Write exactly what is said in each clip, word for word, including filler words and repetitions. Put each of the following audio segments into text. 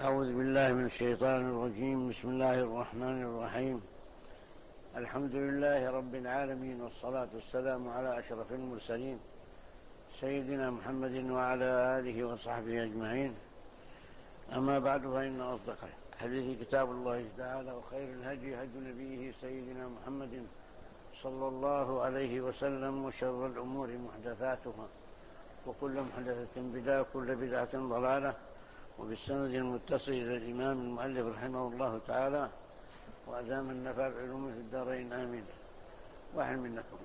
أعوذ بالله من الشيطان الرجيم. بسم الله الرحمن الرحيم. الحمد لله رب العالمين، والصلاة والسلام على أشرف المرسلين سيدنا محمد وعلى آله وصحبه أجمعين. أما بعد، فإن أصدق الحديث كتاب الله تعالى، وخير الهدي هدي نبيه سيدنا محمد صلى الله عليه وسلم، وشر الأمور محدثاتها، وكل محدثة بدعة، وكل بدعة ضلالة. وبالسند المتصل إلى الإمام المؤلف رحمه الله تعالى، وأدام النفع بعلومه في الدارين، آمين. واحد منكم.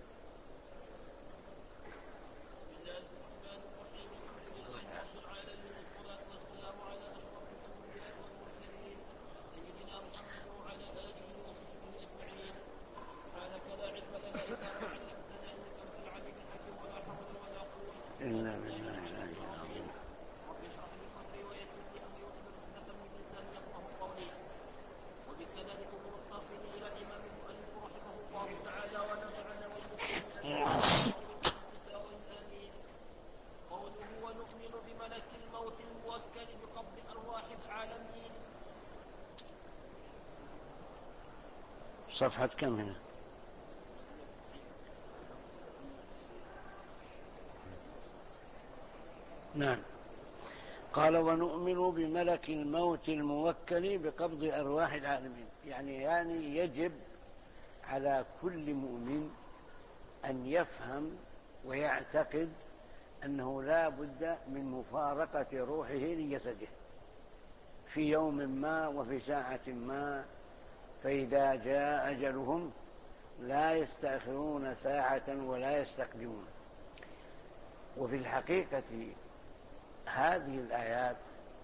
إنا بالله العظيم. رب اشرح لي صدري ويسر لي امري واحلل عقدة من لساني يفقهوا قولي. وبسندكم المتصل الى الامام المؤلف رحمه الله تعالى ونفعنا والمسلمين امين. قوله ونؤمن بملك الموت الموكل بقبض ارواح العالمين. صفحة كم هنا؟ نعم. قال ونؤمن بملك الموت الموكل بقبض أرواح العالمين. يعني يعني يجب على كل مؤمن أن يفهم ويعتقد أنه لا بد من مفارقة روحه لجسده في يوم ما وفي ساعة ما، فإذا جاء أجلهم لا يستأخرون ساعة ولا يستقدمون. وفي الحقيقة هذه الآيات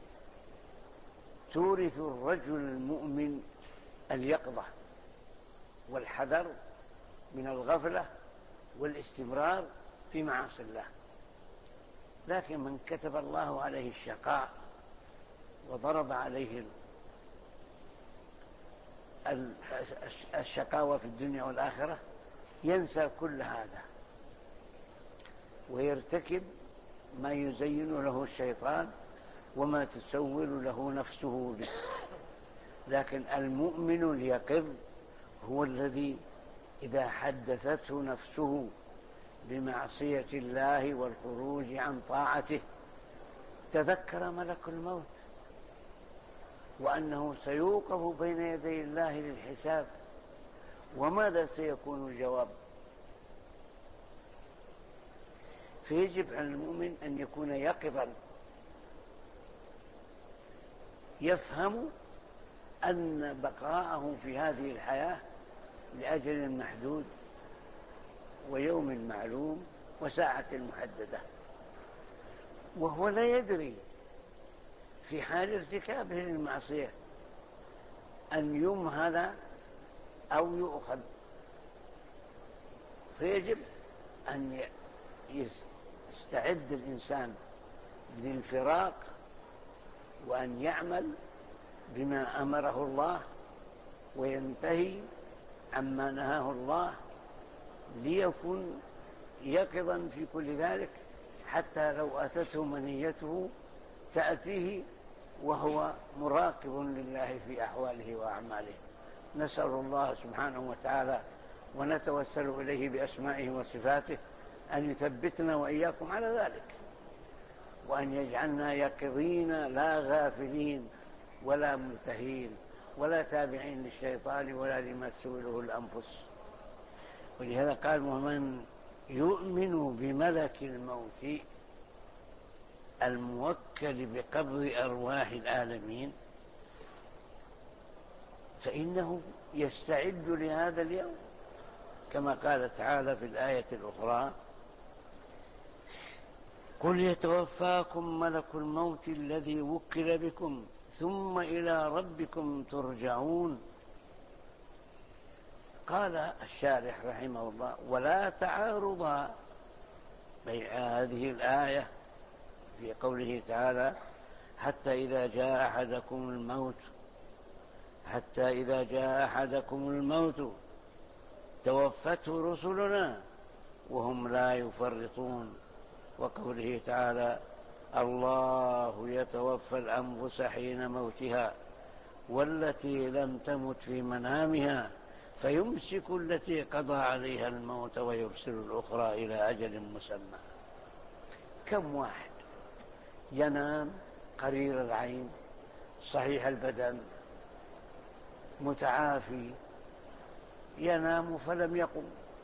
تورث الرجل المؤمن اليقظة والحذر من الغفلة والاستمرار في معاصي الله. لكن من كتب الله عليه الشقاء وضرب عليه الشقاوة في الدنيا والآخرة ينسى كل هذا ويرتكب ما يزين له الشيطان وما تسول له نفسه به. لكن المؤمن اليقظ هو الذي إذا حدثته نفسه بمعصية الله والخروج عن طاعته تذكر ملك الموت، وأنه سيوقف بين يدي الله للحساب، وماذا سيكون الجواب. فيجب على المؤمن أن يكون يقظا، يفهم أن بقاءه في هذه الحياة لأجل محدود ويوم معلوم وساعة محددة، وهو لا يدري في حال ارتكابه للمعصية أن يمهل أو يؤخذ. فيجب أن يستعد الإنسان للفراق، وأن يعمل بما أمره الله وينتهي عما نهاه الله، ليكون يقظا في كل ذلك، حتى لو أتته منيته تأتيه وهو مراقب لله في أحواله وأعماله. نسأل الله سبحانه وتعالى ونتوسل إليه بأسمائه وصفاته أن يثبتنا وإياكم على ذلك، وأن يجعلنا يقظين لا غافلين ولا منتهين ولا تابعين للشيطان ولا لما تسوله الأنفس. ولهذا قال ومن يؤمن بملك الموت الموكل بقبض أرواح العالمين فإنه يستعد لهذا اليوم، كما قال تعالى في الآية الأخرى قل يتوفاكم ملك الموت الذي وكل بكم ثم إلى ربكم ترجعون. قال الشارح رحمه الله ولا تعارض بين هذه الآية في قوله تعالى حتى إذا جاء أحدكم الموت حتى إذا جاء أحدكم الموت توفته رسلنا وهم لا يفرطون، وقوله تعالى الله يتوفى الأنفس حين موتها والتي لم تمت في منامها فيمسك التي قضى عليها الموت ويرسل الأخرى إلى أجل مسمى. كم واحد ينام قرير العين صحيح البدن متعافي، ينام فلم يقم،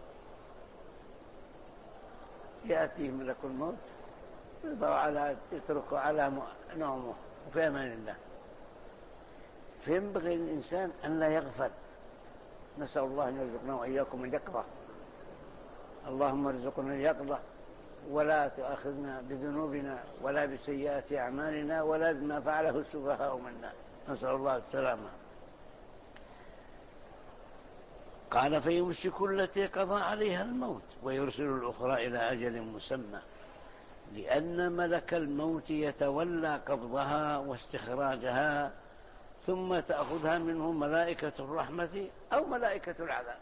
يأتيه ملك الموت يتركه على نومه وفي أمان الله. فينبغي الإنسان أن لا يغفل. نسأل الله أن يرزقنا وإياكم اليقظة. اللهم ارزقنا اليقظة ولا تؤاخذنا بذنوبنا ولا بسيئات أعمالنا ولا بما فعله السفهاء منا، نسأل الله السلامة. قال فيمسك التي قضى عليها الموت ويرسل الأخرى إلى أجل مسمى، لأن ملك الموت يتولى قبضها واستخراجها ثم تأخذها منه ملائكة الرحمة أو ملائكة العذاب.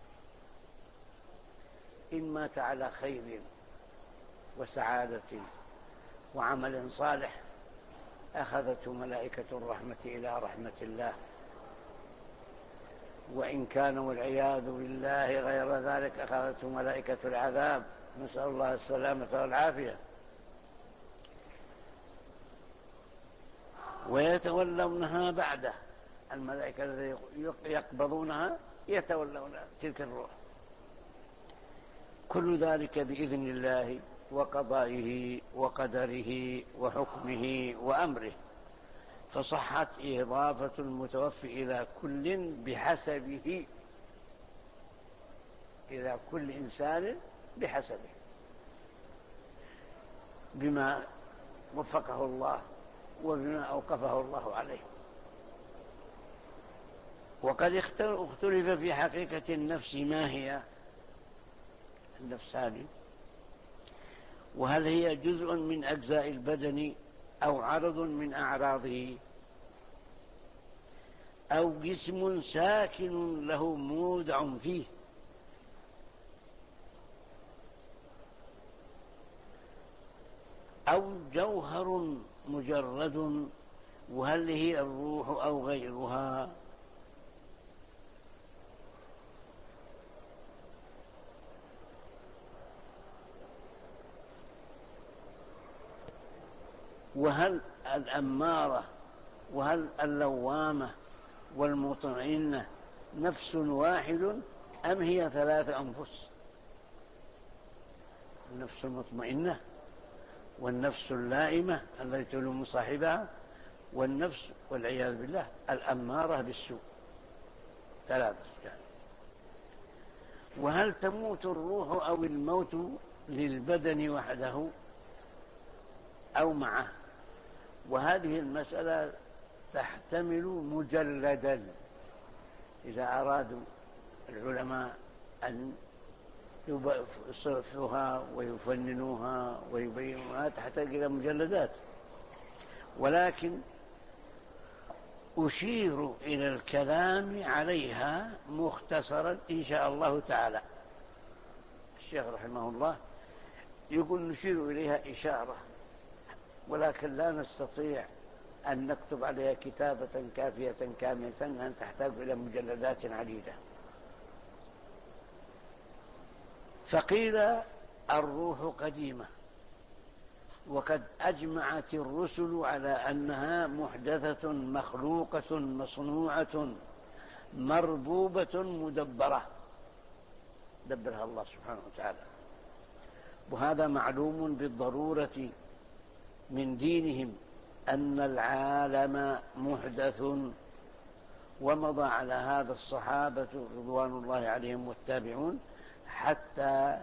إن مات على خير وسعادة وعمل صالح أخذته ملائكة الرحمة إلى رحمة الله، وإن كان والعياذ بالله غير ذلك أخذته ملائكة العذاب، نسأل الله السلامة والعافية. ويتولونها بعده، الملائكة الذين يقبضونها يتولون تلك الروح. كل ذلك بإذن الله وقضائه وقدره وحكمه وأمره. فصحت إضافة المتوفي إلى كل بحسبه، إلى كل إنسان بحسبه، بما وفقه الله وبما أوقفه الله عليه. وقد اختلف في حقيقة النفس ما هي النفس هذه، وهل هي جزء من أجزاء البدن أو عرض من أعراضه أو جسم ساكن له مودع فيه أو جوهر مجرد، وهل هي الروح أو غيرها. وهل الأمارة وهل اللوامة والمطمئنة نفس واحد أم هي ثلاث أنفس؟ النفس المطمئنة والنفس اللائمة التي تلوم صاحبها، والنفس والعياذ بالله الأمارة بالسوء، ثلاثة أشكال. وهل تموت الروح أو الموت للبدن وحده أو معه؟ وهذه المسألة تحتمل مجلدا، إذا أرادوا العلماء أن يصرفوها ويفننوها ويبينوها تحتاج إلى مجلدات، ولكن أشير إلى الكلام عليها مختصرا إن شاء الله تعالى. الشيخ رحمه الله يقول نشير إليها إشارة، ولكن لا نستطيع أن نكتب عليها كتابة كافية كاملة، أن تحتاج إلى مجلدات عديدة. فقيل الروح قديمة، وقد أجمعت الرسل على أنها محدثة مخلوقة مصنوعة مربوبة مدبرة، دبرها الله سبحانه وتعالى. وهذا معلوم بالضرورة من دينهم أن العالم محدث، ومضى على هذا الصحابة رضوان الله عليهم والتابعون حتى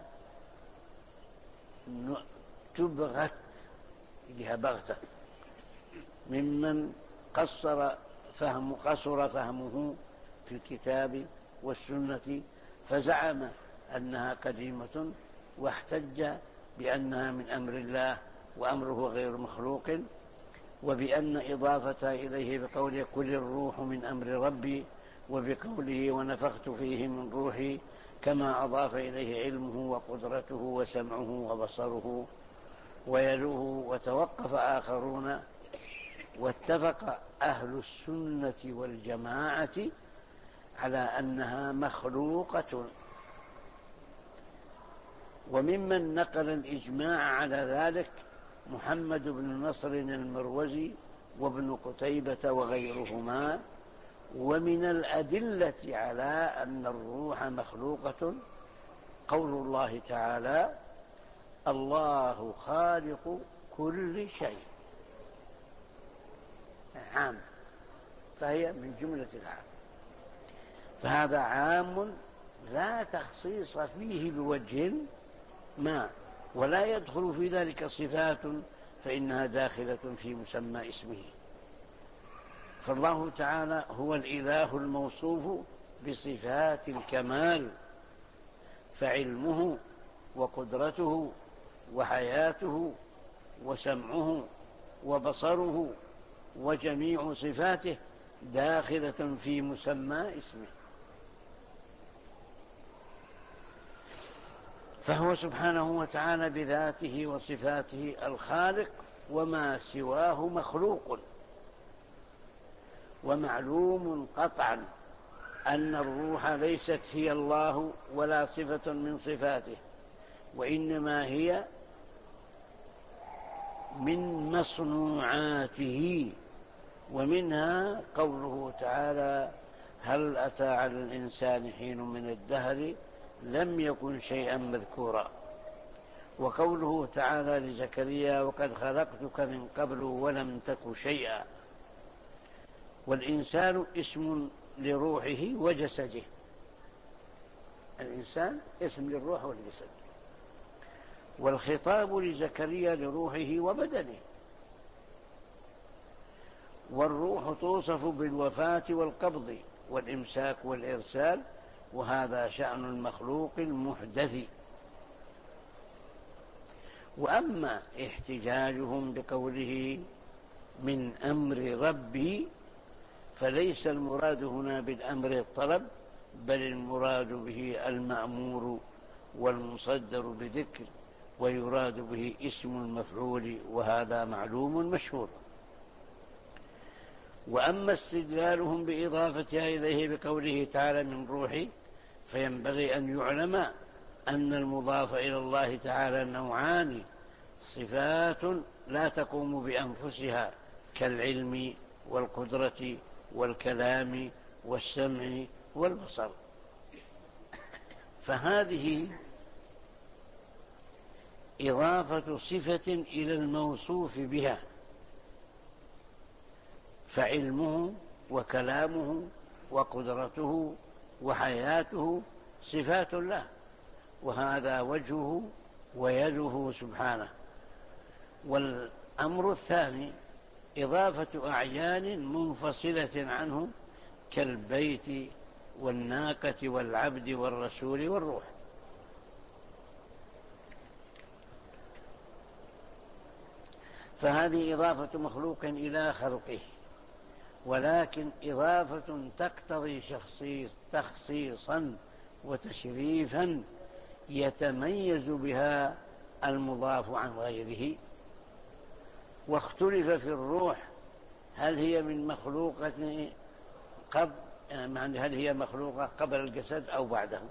تبغت إليها بغتة ممن قصر فهم قصر فهمه في الكتاب والسنة، فزعم أنها قديمة واحتج بأنها من أمر الله وأمره غير مخلوق، وبأن إضافة إليه بقوله كل الروح من أمر ربي، وبقوله ونفخت فيه من روحي، كما أضاف إليه علمه وقدرته وسمعه وبصره ويلوه، وتوقف آخرون، واتفق أهل السنة والجماعة على أنها مخلوقة. وممن نقل الإجماع على ذلك محمد بن نصر المروزي وابن قتيبة وغيرهما. ومن الأدلة على أن الروح مخلوقة قول الله تعالى: الله خالق كل شيء، عام، فهي من جملة العام، فهذا عام لا تخصيص فيه بوجه ما، ولا يدخل في ذلك صفات فإنها داخلة في مسمى اسمه. فالله تعالى هو الإله الموصوف بصفات الكمال، فعلمه وقدرته وحياته وسمعه وبصره وجميع صفاته داخلة في مسمى اسمه. فهو سبحانه وتعالى بذاته وصفاته الخالق، وما سواه مخلوق. ومعلوم قطعا أن الروح ليست هي الله ولا صفة من صفاته، وإنما هي من مصنوعاته. ومنها قوله تعالى: هل أتى على الإنسان حين من الدهر لم يكن شيئا مذكورا. وقوله تعالى لزكريا: وقد خلقتك من قبل ولم تك شيئا. والإنسان اسم لروحه وجسده، الإنسان اسم للروح والجسد، والخطاب لزكريا لروحه وبدنه. والروح توصف بالوفاة والقبض والإمساك والإرسال، وهذا شأن المخلوق المحدث. وأما احتجاجهم بقوله من أمر ربي، فليس المراد هنا بالأمر الطلب، بل المراد به المأمور والمصدر بذكر، ويراد به اسم المفعول، وهذا معلوم مشهور. وأما استدلالهم بإضافتها إليه بقوله تعالى من روحي، فينبغي أن يعلم أن المضاف إلى الله تعالى نوعان: صفات لا تقوم بأنفسها كالعلم والقدرة والكلام والسمع والبصر، فهذه إضافة صفة إلى الموصوف بها، فعلمه وكلامه وقدرته وحياته صفات الله، وهذا وجهه ويده سبحانه. والأمر الثاني إضافة أعيان منفصلة عنه كالبيت والناقة والعبد والرسول والروح. فهذه إضافة مخلوق إلى خلقه، ولكن إضافة تقتضي شخصيص تخصيصا وتشريفا يتميز بها المضاف عن غيره. واختلف في الروح هل هي من مخلوقة قبل هل هي مخلوقة قبل الجسد أو بعده،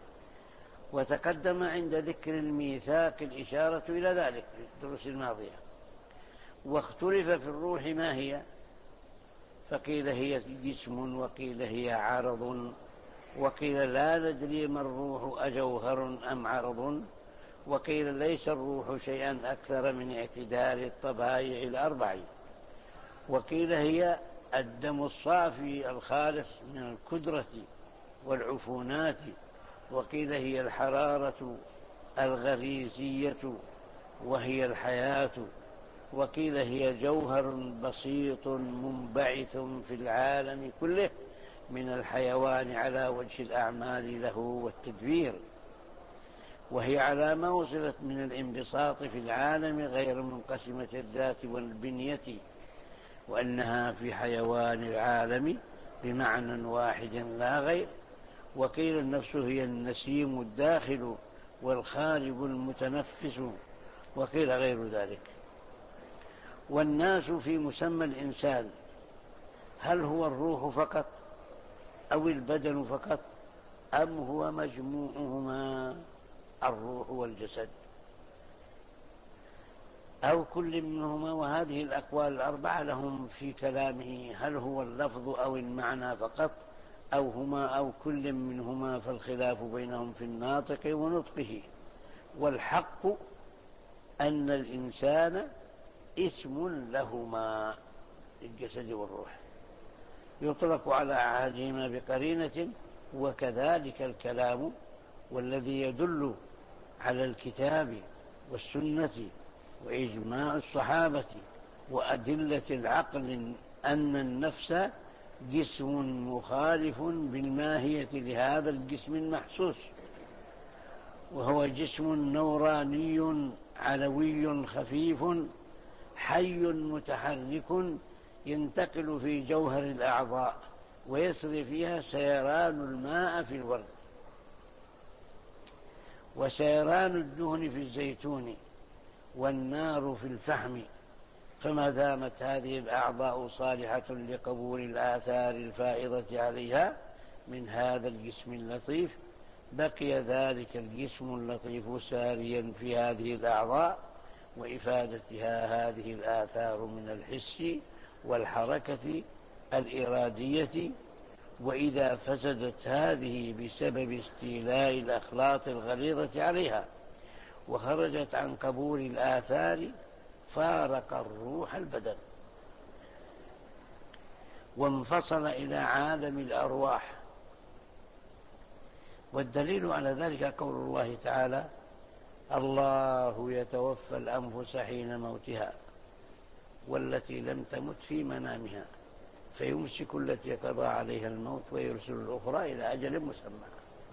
وتقدم عند ذكر الميثاق الإشارة إلى ذلك في الدروس الماضية. واختلف في الروح ما هي، فقيل هي جسم، وقيل هي عرض، وقيل لا ندري ما الروح أجوهر أم عرض، وقيل ليس الروح شيئا أكثر من اعتدال الطبائع الأربع، وقيل هي الدم الصافي الخالص من الكدرة والعفونات، وقيل هي الحرارة الغريزية وهي الحياة، وقيل هي جوهر بسيط منبعث في العالم كله من الحيوان على وجه الأعمال له والتدبير، وهي على ما وصلت من الانبساط في العالم غير منقسمة الذات والبنية، وأنها في حيوان العالم بمعنى واحد لا غير. وقيل النفس هي النسيم الداخل والخارج المتنفس، وقيل غير ذلك. والناس في مسمى الإنسان هل هو الروح فقط أو البدن فقط أم هو مجموعهما الروح والجسد أو كل منهما؟ وهذه الأقوال الأربعة لهم في كلامه هل هو اللفظ أو المعنى فقط أو هما أو كل منهما، فالخلاف بينهم في الناطق ونطقه. والحق أن الإنسان اسم لهما، الجسد والروح، يطلق على أحدهما بقرينة، وكذلك الكلام، والذي يدل على الكتاب والسنة وإجماع الصحابة وأدلة العقل أن النفس جسم مخالف بالماهية لهذا الجسم المحسوس، وهو جسم نوراني علوي خفيف حي متحرك ينتقل في جوهر الأعضاء ويسري فيها سيران الماء في الورد وسيران الدهن في الزيتون والنار في الفحم. فما دامت هذه الأعضاء صالحة لقبول الآثار الفائضة عليها من هذا الجسم اللطيف، بقي ذلك الجسم اللطيف ساريا في هذه الأعضاء وإفادتها هذه الآثار من الحس والحركة الإرادية. وإذا فسدت هذه بسبب استيلاء الأخلاط الغليظة عليها وخرجت عن قبول الآثار فارق الروح البدن وانفصل إلى عالم الأرواح. والدليل على ذلك قول الله تعالى: الله يتوفى الأنفس حين موتها والتي لم تمت في منامها فيمسك التي قضى عليها الموت ويرسل الأخرى إلى أجل مسمى.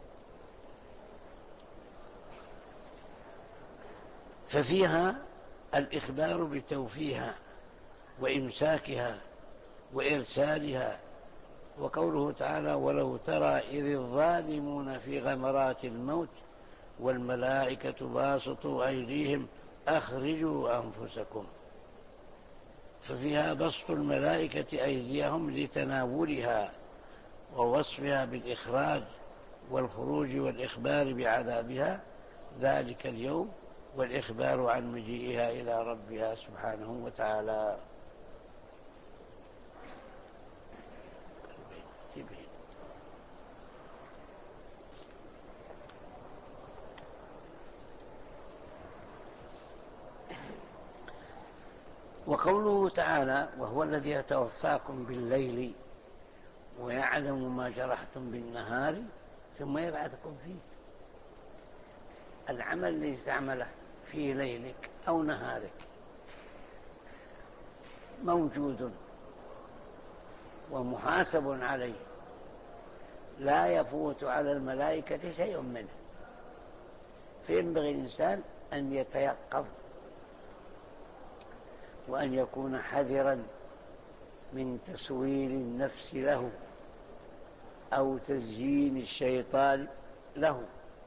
ففيها الإخبار بتوفيها وإمساكها وإرسالها. وقوله تعالى: ولو ترى إذ الظالمون في غمرات الموت والملائكة باسطوا أيديهم أخرجوا أنفسكم، ففيها بسط الملائكة أيديهم لتناولها ووصفها بالإخراج والخروج والإخبار بعذابها ذلك اليوم والإخبار عن مجيئها إلى ربها سبحانه وتعالى. وقوله تعالى: وهو الذي يتوفاكم بالليل ويعلم ما جرحتم بالنهار ثم يبعثكم فيه. العمل الذي تعمله في ليلك أو نهارك موجود ومحاسب عليه، لا يفوت على الملائكة شيء منه، فينبغي الإنسان أن يتيقظ وأن يكون حذرا من تسويل النفس له أو تزيين الشيطان له.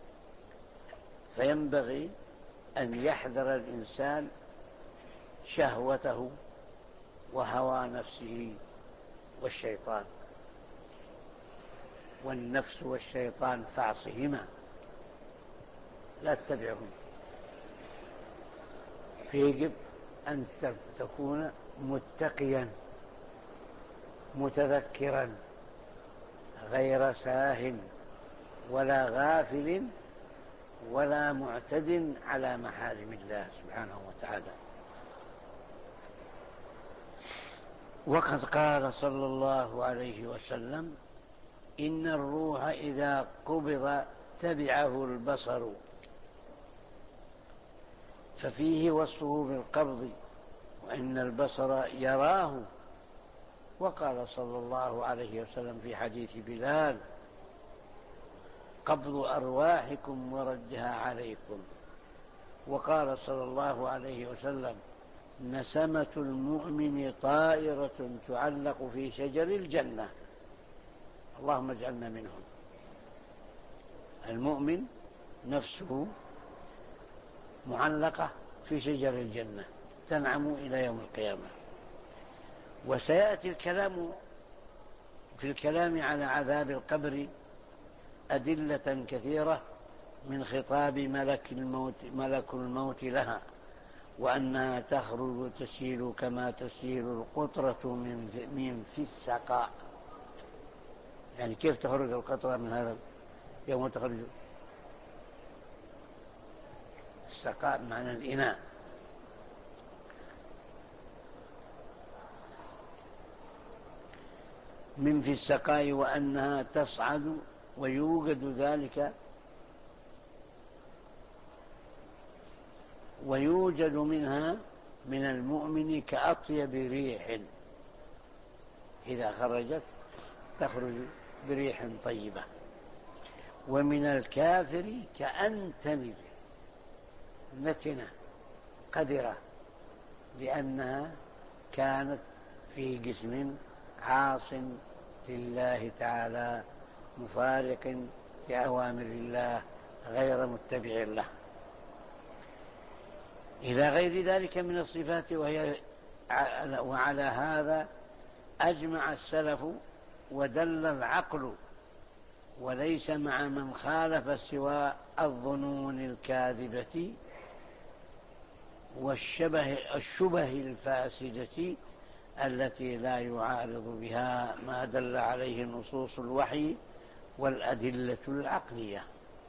فينبغي أن يحذر الإنسان شهوته وهوى نفسه والشيطان، والنفس والشيطان فاعصهما لا تتبعهم. فيجب أن تكون متقيا متذكرا غير ساهٍ ولا غافل ولا معتد على محارم الله سبحانه وتعالى. وقد قال صلى الله عليه وسلم: إن الروح إذا قبض تبعه البصر، ففيه وصفه بالقبض وإن البصر يراه. وقال صلى الله عليه وسلم في حديث بلال: قبض أرواحكم وردها عليكم. وقال صلى الله عليه وسلم: نسمة المؤمن طائرة تعلق في شجر الجنة. اللهم اجعلنا منهم. المؤمن نفسه معلقة في شجر الجنة تنعم إلى يوم القيامة. وسيأتي الكلام في الكلام على عذاب القبر أدلة كثيرة من خطاب ملك الموت, ملك الموت لها، وأنها تخرج وتسيل كما تسيل القطرة من في السقاء. يعني كيف تخرج القطرة من هذا يوم تخرج السقاء معنى الإناء. من في السقاء وأنها تصعد ويوجد ذلك ويوجد منها من المؤمن كأطيب ريح، إذا خرجت تخرج بريح طيبة، ومن الكافر كأنتن نتنة قذرة، لأنها كانت في جسم عاص لله تعالى مفارق لأوامر الله غير متبع له، إلى غير ذلك من الصفات. وهي وعلى هذا أجمع السلف ودل العقل، وليس مع من خالف سوى الظنون الكاذبة والشبه الشبه الفاسدة التي لا يعارض بها ما دل عليه نصوص الوحي والأدلة العقلية.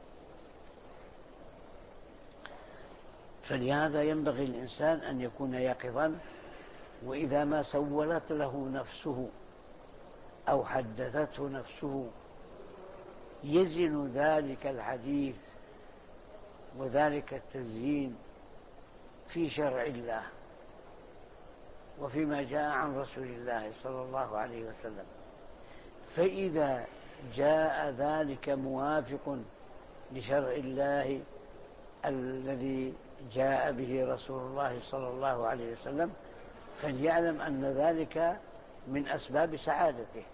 فلهذا ينبغي الإنسان أن يكون يقظا، وإذا ما سولت له نفسه أو حدثته نفسه يزن ذلك الحديث وذلك التزيين في شرع الله وفيما جاء عن رسول الله صلى الله عليه وسلم. فإذا جاء ذلك موافق لشرع الله الذي جاء به رسول الله صلى الله عليه وسلم فليعلم أن ذلك من أسباب سعادته.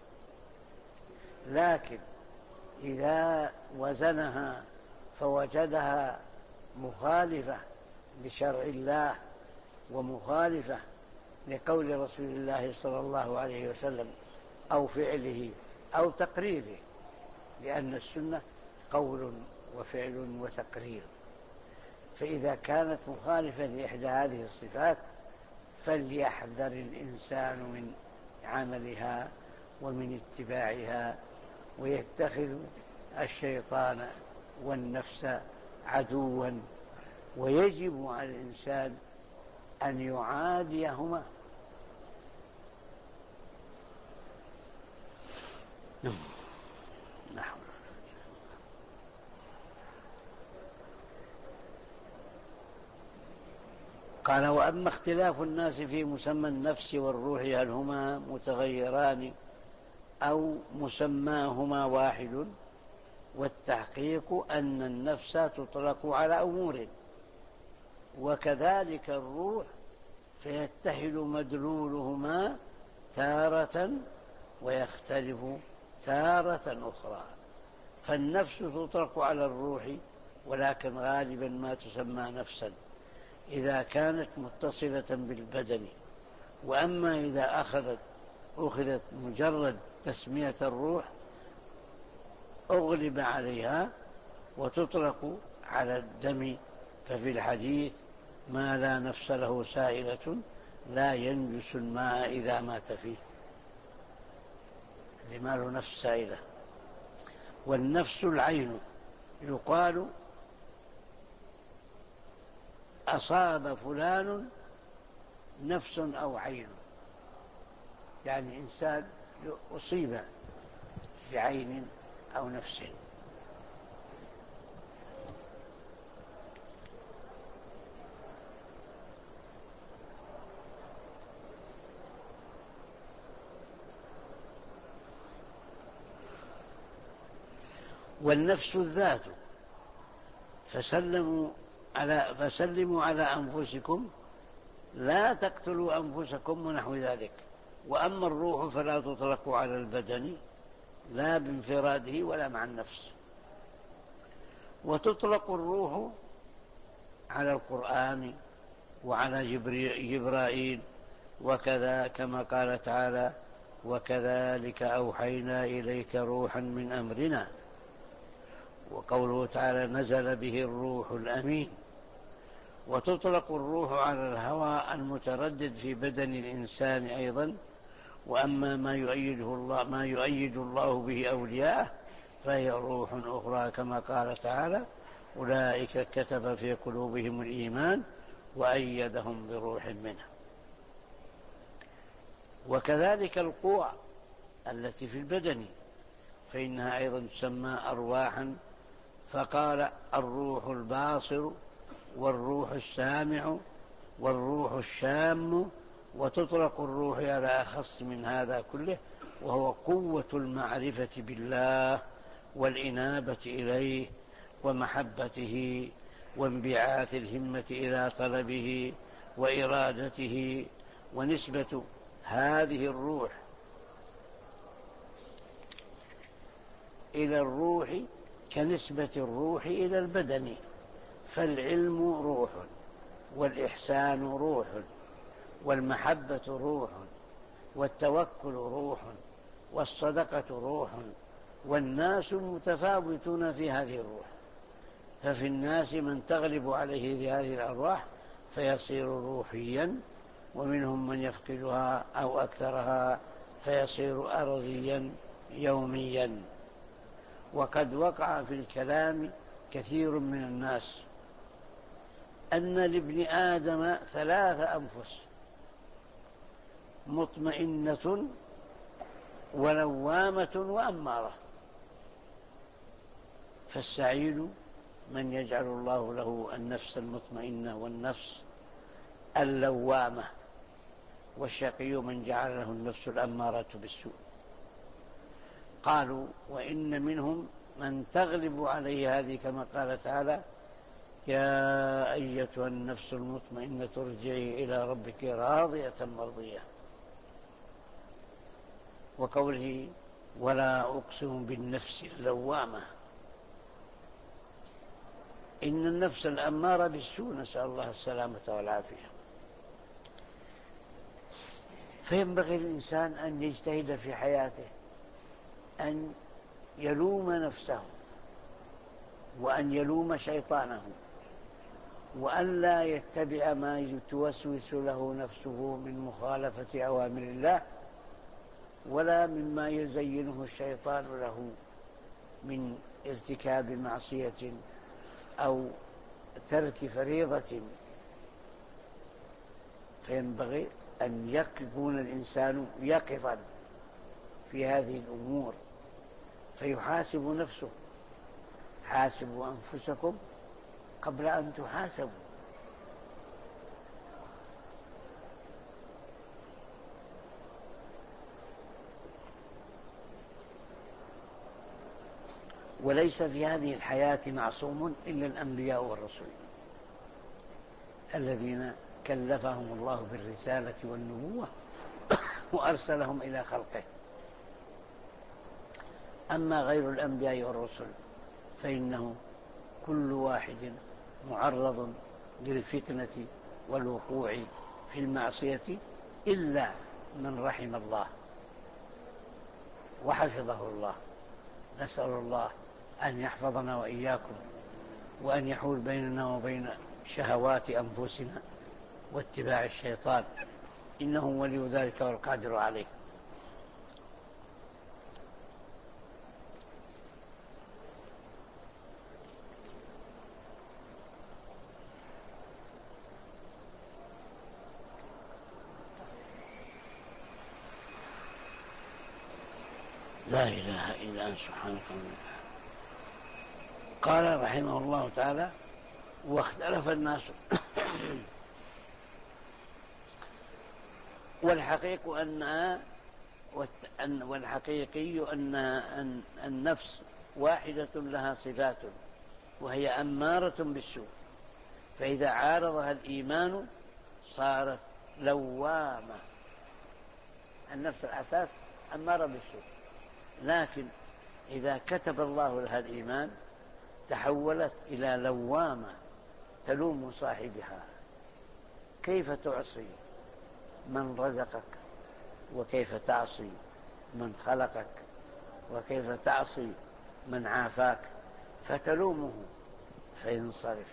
لكن إذا وزنها فوجدها مخالفة لشرع الله ومخالفة لقول رسول الله صلى الله عليه وسلم أو فعله أو تقريره، لأن السنة قول وفعل وتقرير، فإذا كانت مخالفة لإحدى هذه الصفات فليحذر الإنسان من عملها ومن اتباعها، ويتخذ الشيطان والنفس عدوا، ويجب على الإنسان أن يعاديهما. نحو قال: وأما اختلاف الناس في مسمى النفس والروح هل هما متغيران أو مسماهما واحد؟ والتحقيق أن النفس تطلق على أمور، وكذلك الروح، فيتحد مدلولهما تارة ويختلف تارة أخرى. فالنفس تطلق على الروح، ولكن غالبا ما تسمى نفسا إذا كانت متصلة بالبدن. وأما إذا أخذت أخذت مجرد تسمية الروح أغلب عليها وتطلق على الدم. ففي الحديث: ما لا نفس له سائلة لا ينجس الماء إذا مات فيه، لما له نفس سائلة. والنفس العين، يقال أصاب فلان نفس أو عين، يعني إنسان أصيب بعين أو نفس. والنفس الذات، فسلموا على فسلموا على أنفسكم لا تقتلوا أنفسكم ونحو ذلك. وأما الروح فلا تطلق على البدن لا بانفراده ولا مع النفس. وتطلق الروح على القرآن وعلى جبرائيل، وكذا كما قال تعالى: وكذلك أوحينا إليك روحا من أمرنا. وقوله تعالى: نزل به الروح الأمين. وتطلق الروح على الهوى المتردد في بدن الإنسان أيضا. وأما ما يؤيده الله ما يؤيد الله به أولياءه فهي روح أخرى، كما قال تعالى: أولئك كتب في قلوبهم الإيمان وأيدهم بروح منه. وكذلك القوى التي في البدن فإنها أيضا تسمى أرواحا، فقال: الروح الباصر والروح السامع والروح الشام. وتطلق الروح على أخص من هذا كله، وهو قوة المعرفة بالله والإنابة إليه ومحبته وانبعاث الهمة إلى طلبه وإرادته. ونسبة هذه الروح إلى الروح كنسبة الروح إلى البدن، فالعلم روح، والإحسان روح، والمحبة روح، والتوكل روح، والصدقة روح. والناس متفاوتون في هذه الروح، ففي الناس من تغلب عليه في هذه الأرواح فيصير روحيا، ومنهم من يفقدها أو أكثرها فيصير أرضيا يوميا. وقد وقع في الكلام كثير من الناس أن لابن آدم ثلاث أنفس: مطمئنة ولوامة وأمارة. فالسعيد من يجعل الله له النفس المطمئنة والنفس اللوامة، والشقي من جعل له النفس الأمارة بالسوء. قالوا: وإن منهم من تغلب عليه هذه، كما قال تعالى: يا أيتها النفس المطمئنة ارجعي إلى ربك راضية مرضية. وقوله: ولا أقسم بالنفس اللوامة. إن النفس الأمارة بالسوء، نسأل الله السلامة والعافية. فينبغي الإنسان أن يجتهد في حياته، أن يلوم نفسه وأن يلوم شيطانه، وأن لا يتبع ما توسوس له نفسه من مخالفة أوامر الله، ولا مما يزينه الشيطان له من ارتكاب معصية أو ترك فريضة. فينبغي أن يكون الإنسان يقظا في هذه الأمور، فيحاسب نفسه: حاسبوا أنفسكم قبل أن تحاسبوا. وليس في هذه الحياة معصوم إلا الأنبياء والرسل الذين كلفهم الله بالرسالة والنبوة وأرسلهم إلى خلقه. أما غير الأنبياء والرسل فإنه كل واحد معرض للفتنة والوقوع في المعصية إلا من رحم الله وحفظه الله. نسأل الله أن يحفظنا وإياكم، وأن يحول بيننا وبين شهوات أنفسنا واتباع الشيطان، إنه ولي ذلك والقادر عليه. لا إله إلا أنت سبحانك. قال رحمه الله تعالى: واختلف الناس والحقيق أنها والحقيقي أنها أن النفس واحدة لها صفات، وهي أمارة بالسوء، فإذا عارضها الإيمان صارت لوامة. النفس الأساس أمارة بالسوء، لكن إذا كتب الله لها الإيمان تحولت إلى لوامة، تلوم صاحبها: كيف تعصي من رزقك، وكيف تعصي من خلقك، وكيف تعصي من عافاك، فتلومه فينصرف.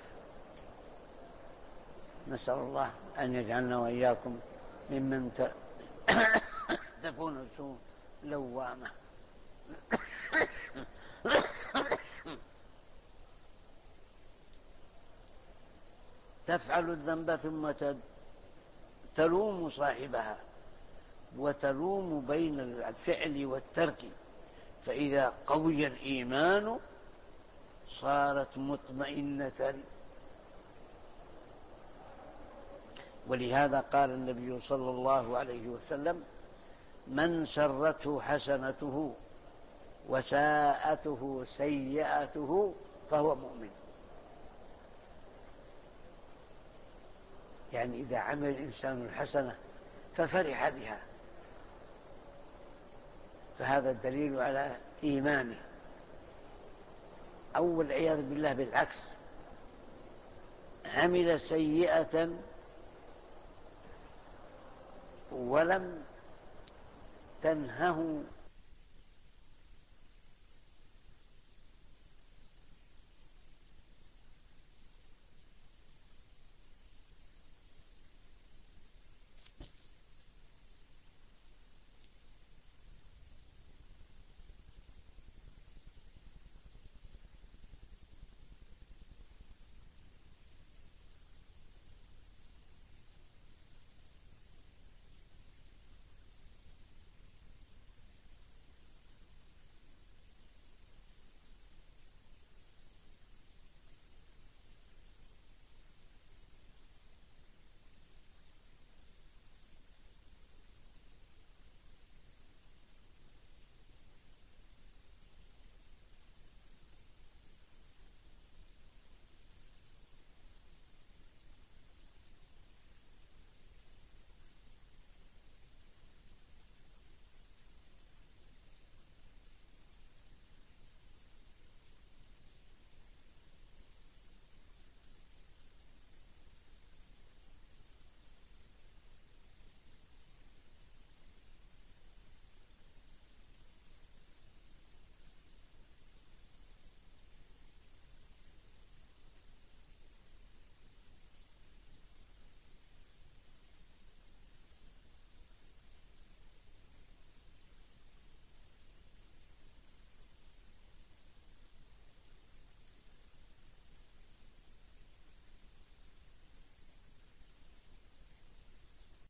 نسأل الله أن يجعلنا وإياكم ممن تكون سوء لوامة. تفعل الذنب ثم تلوم صاحبها، وتلوم بين الفعل والترك، فإذا قوي الإيمان صارت مطمئنة. ولهذا قال النبي صلى الله عليه وسلم: من سرته حسنته وساءته سيئته فهو مؤمن. يعني إذا عمل الإنسان الحسنة ففرح بها فهذا الدليل على إيمانه. أو والعياذ بالله بالعكس، عمل سيئة ولم تنهه